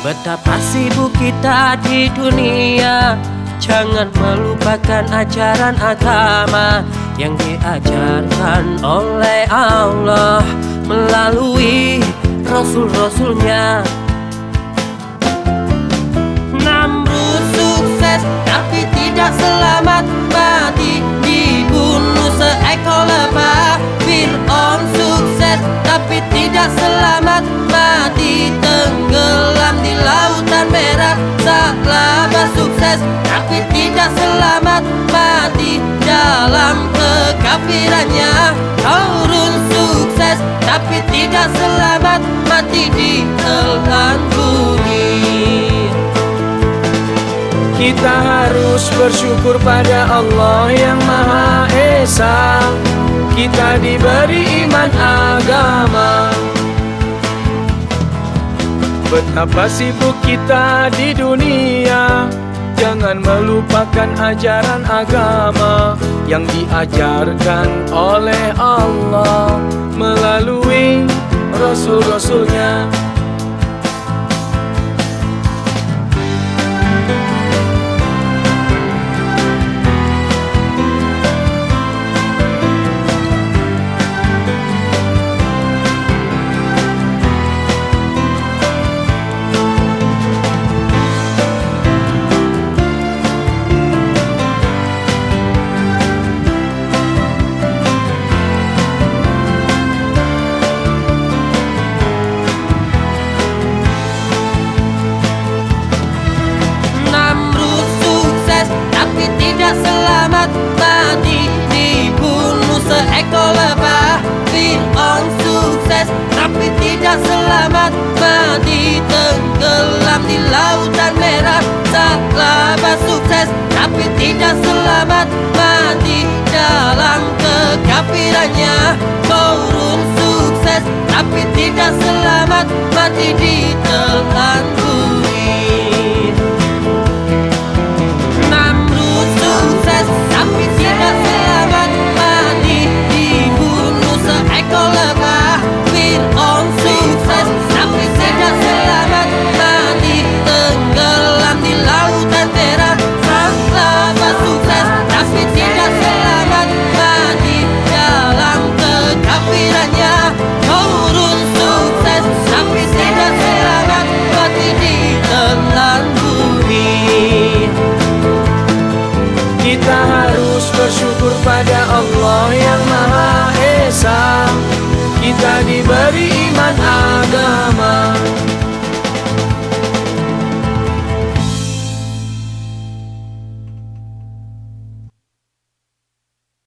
Betapa sibuk kita di dunia, jangan melupakan ajaran agama yang diajarkan oleh Allah melalui Rasul-Rasulnya. Namrud sukses tapi tidak selamat, mati dibunuh seekor lebah. Fir'aun sukses tapi tidak selamat, mati tenggelam di lautan merah. Sa'labah sukses tapi tidak selamat, mati dalam kekafirannya. Qarun sukses tapi tidak selamat, mati di telan bumi. Kita harus bersyukur pada Allah yang Maha Esa. Kita diberi iman agama. Betapa sibuk kita di dunia, jangan melupakan ajaran agama yang diajarkan oleh Allah melalui Rasul-Rasulnya. Selamat, mati dibunuh seekor lebah. Fir'aun sukses tapi tidak selamat, mati tenggelam di lautan merah. Sa'labah sukses tapi tidak selamat, mati dalam kekafirannya. Qarun sukses tapi tidak selamat, mati di